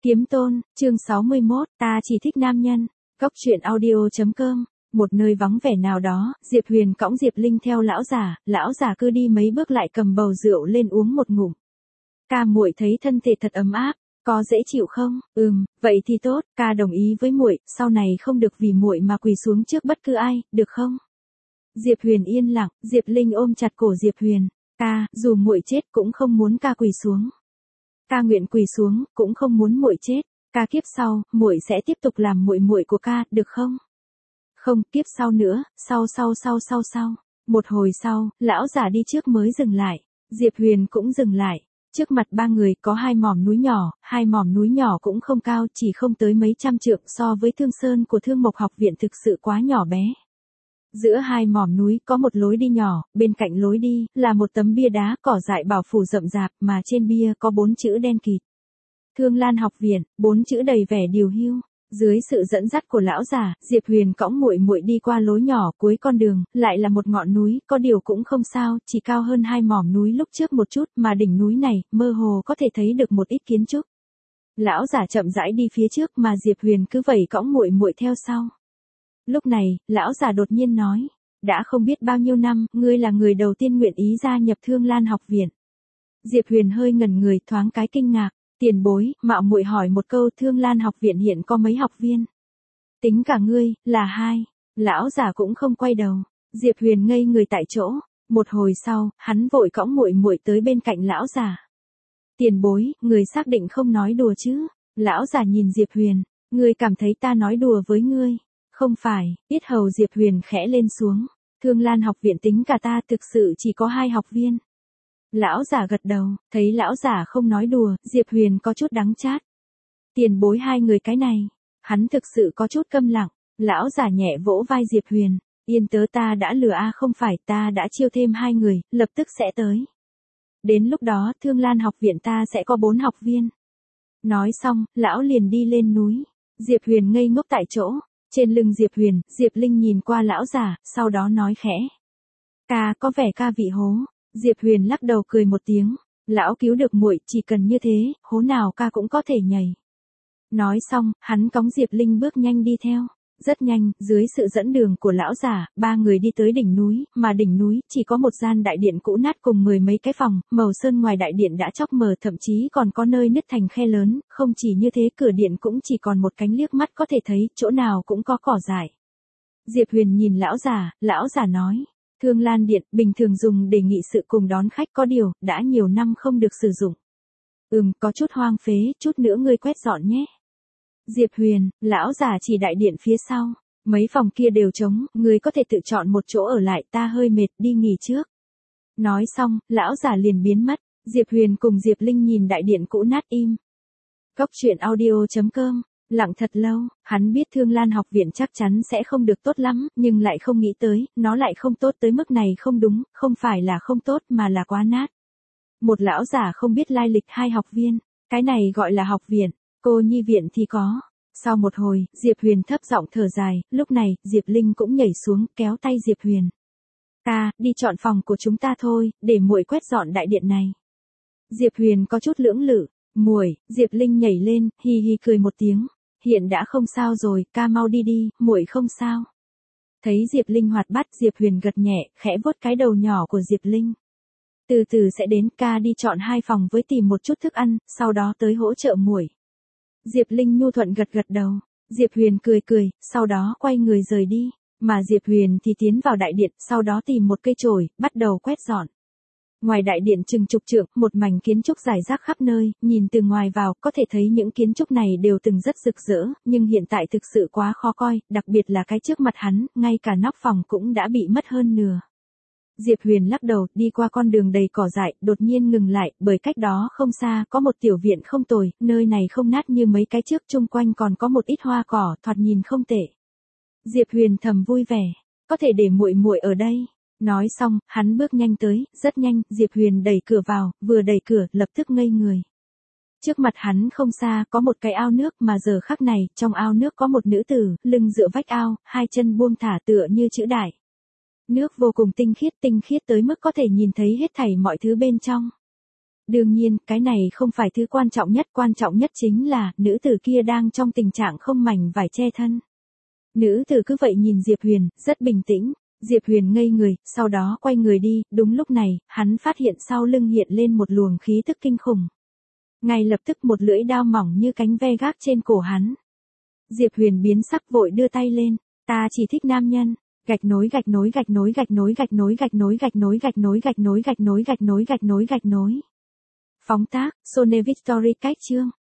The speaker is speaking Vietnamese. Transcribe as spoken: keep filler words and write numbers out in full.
Kiếm Tôn, chương sáu mươi mốt, ta chỉ thích nam nhân. Góc truyện audio.com. Một nơi vắng vẻ nào đó, Diệp Huyền cõng Diệp Linh theo lão giả, lão giả cứ đi mấy bước lại cầm bầu rượu lên uống một ngụm. Ca muội thấy thân thể thật ấm áp, có dễ chịu không? Ừm, vậy thì tốt, ca đồng ý với muội, sau này không được vì muội mà quỳ xuống trước bất cứ ai, được không? Diệp Huyền yên lặng, Diệp Linh ôm chặt cổ Diệp Huyền, ca, dù muội chết cũng không muốn ca quỳ xuống. Ca nguyện quỳ xuống, cũng không muốn muội chết, ca kiếp sau, muội sẽ tiếp tục làm muội muội của ca, được không? Không, kiếp sau nữa, sau sau sau sau sau. Một hồi sau, lão giả đi trước mới dừng lại, Diệp Huyền cũng dừng lại. Trước mặt ba người có hai mỏm núi nhỏ, hai mỏm núi nhỏ cũng không cao, chỉ không tới mấy trăm trượng, so với Thương Sơn của Thương Mộc học viện thực sự quá nhỏ bé. Giữa hai mỏm núi có một lối đi nhỏ, bên cạnh lối đi là một tấm bia đá cỏ dại bảo phủ rậm rạp, mà trên bia có bốn chữ đen kịt. Thương Lan học viện, bốn chữ đầy vẻ điều hiu. Dưới sự dẫn dắt của lão giả, Diệp Huyền cõng muội muội đi qua lối nhỏ, cuối con đường lại là một ngọn núi, có điều cũng không sao, chỉ cao hơn hai mỏm núi lúc trước một chút, mà đỉnh núi này mơ hồ có thể thấy được một ít kiến trúc. Lão giả chậm rãi đi phía trước, mà Diệp Huyền cứ vậy cõng muội muội theo sau. Lúc này, lão già đột nhiên nói, đã không biết bao nhiêu năm, ngươi là người đầu tiên nguyện ý gia nhập Thương Lan học viện. Diệp Huyền hơi ngẩn người, thoáng cái kinh ngạc, tiền bối, mạo muội hỏi một câu, Thương Lan học viện hiện có mấy học viên? Tính cả ngươi, là hai. Lão già cũng không quay đầu. Diệp Huyền ngây người tại chỗ, một hồi sau, hắn vội cõng muội muội tới bên cạnh lão già. Tiền bối, người xác định không nói đùa chứ? Lão già nhìn Diệp Huyền, ngươi cảm thấy ta nói đùa với ngươi? Không phải, yết hầu Diệp Huyền khẽ lên xuống. Thương Lan học viện tính cả ta thực sự chỉ có hai học viên. Lão giả gật đầu, thấy lão giả không nói đùa, Diệp Huyền có chút đắng chát. Tiền bối hai người cái này, hắn thực sự có chút câm lặng. Lão giả nhẹ vỗ vai Diệp Huyền, yên tớ, ta đã lừa a, không phải, ta đã chiêu thêm hai người, lập tức sẽ tới. Đến lúc đó, Thương Lan học viện ta sẽ có bốn học viên. Nói xong, lão liền đi lên núi. Diệp Huyền ngây ngốc tại chỗ. Trên lưng Diệp Huyền, Diệp Linh nhìn qua lão giả, sau đó nói khẽ. Ca, có vẻ ca vị hố. Diệp Huyền lắc đầu cười một tiếng. Lão cứu được muội, chỉ cần như thế, hố nào ca cũng có thể nhảy. Nói xong, hắn cõng Diệp Linh bước nhanh đi theo. Rất nhanh, dưới sự dẫn đường của lão giả, ba người đi tới đỉnh núi, mà đỉnh núi chỉ có một gian đại điện cũ nát cùng mười mấy cái phòng, màu sơn ngoài đại điện đã chóc mờ, thậm chí còn có nơi nứt thành khe lớn, không chỉ như thế, cửa điện cũng chỉ còn một cánh liếc mắt có thể thấy, chỗ nào cũng có cỏ dại. Diệp Huyền nhìn lão giả, lão giả nói, Thương Lan điện bình thường dùng để nghị sự cùng đón khách, có điều đã nhiều năm không được sử dụng. Ừm, có chút hoang phế, chút nữa ngươi quét dọn nhé. Diệp Huyền, lão giả chỉ đại điện phía sau, mấy phòng kia đều trống, ngươi có thể tự chọn một chỗ ở lại, ta hơi mệt, đi nghỉ trước. Nói xong, lão giả liền biến mất. Diệp Huyền cùng Diệp Linh nhìn đại điện cũ nát im. Góc truyện audio.com. Lặng thật lâu, hắn biết Thương Lan học viện chắc chắn sẽ không được tốt lắm, nhưng lại không nghĩ tới, nó lại không tốt tới mức này. Không đúng, không phải là không tốt mà là quá nát. Một lão giả không biết lai lịch hai học viên, cái này gọi là học viện, cô nhi viện thì có. Sau một hồi, Diệp Huyền thấp giọng thở dài, lúc này, Diệp Linh cũng nhảy xuống, kéo tay Diệp Huyền. Ca, đi chọn phòng của chúng ta thôi, để muội quét dọn đại điện này. Diệp Huyền có chút lưỡng lự, muội, Diệp Linh nhảy lên, hi hi cười một tiếng. Hiện đã không sao rồi, ca mau đi đi, muội không sao. Thấy Diệp Linh hoạt bát, Diệp Huyền gật nhẹ, khẽ vuốt cái đầu nhỏ của Diệp Linh. Từ từ sẽ đến, ca đi chọn hai phòng với tìm một chút thức ăn, sau đó tới hỗ trợ muội. Diệp Linh nhu thuận gật gật đầu. Diệp Huyền cười cười, sau đó quay người rời đi. Mà Diệp Huyền thì tiến vào đại điện, sau đó tìm một cây chổi, bắt đầu quét dọn. Ngoài đại điện chừng chục trượng, một mảnh kiến trúc rải rác khắp nơi, nhìn từ ngoài vào, có thể thấy những kiến trúc này đều từng rất rực rỡ, nhưng hiện tại thực sự quá khó coi, đặc biệt là cái trước mặt hắn, ngay cả nóc phòng cũng đã bị mất hơn nửa. Diệp Huyền lắc đầu, đi qua con đường đầy cỏ dại, đột nhiên ngừng lại, bởi cách đó không xa, có một tiểu viện không tồi, nơi này không nát như mấy cái trước, chung quanh còn có một ít hoa cỏ, thoạt nhìn không tệ. Diệp Huyền thầm vui vẻ, có thể để muội muội ở đây. Nói xong, hắn bước nhanh tới, rất nhanh, Diệp Huyền đẩy cửa vào, vừa đẩy cửa, lập tức ngây người. Trước mặt hắn không xa, có một cái ao nước, mà giờ khắc này, trong ao nước có một nữ tử, lưng dựa vách ao, hai chân buông thả tựa như chữ đại. Nước vô cùng tinh khiết, tinh khiết tới mức có thể nhìn thấy hết thảy mọi thứ bên trong. Đương nhiên, cái này không phải thứ quan trọng nhất, quan trọng nhất chính là, nữ tử kia đang trong tình trạng không mảnh vải che thân. Nữ tử cứ vậy nhìn Diệp Huyền, rất bình tĩnh. Diệp Huyền ngây người, sau đó quay người đi, đúng lúc này, hắn phát hiện sau lưng hiện lên một luồng khí tức kinh khủng. Ngay lập tức một lưỡi đao mỏng như cánh ve gác trên cổ hắn. Diệp Huyền biến sắc vội đưa tay lên, ta chỉ thích nam nhân. Gạch nối gạch nối gạch nối gạch nối gạch nối gạch nối gạch nối gạch nối gạch nối gạch nối gạch nối gạch nối gạch nối. Phóng tác, Sony Victory cách chương.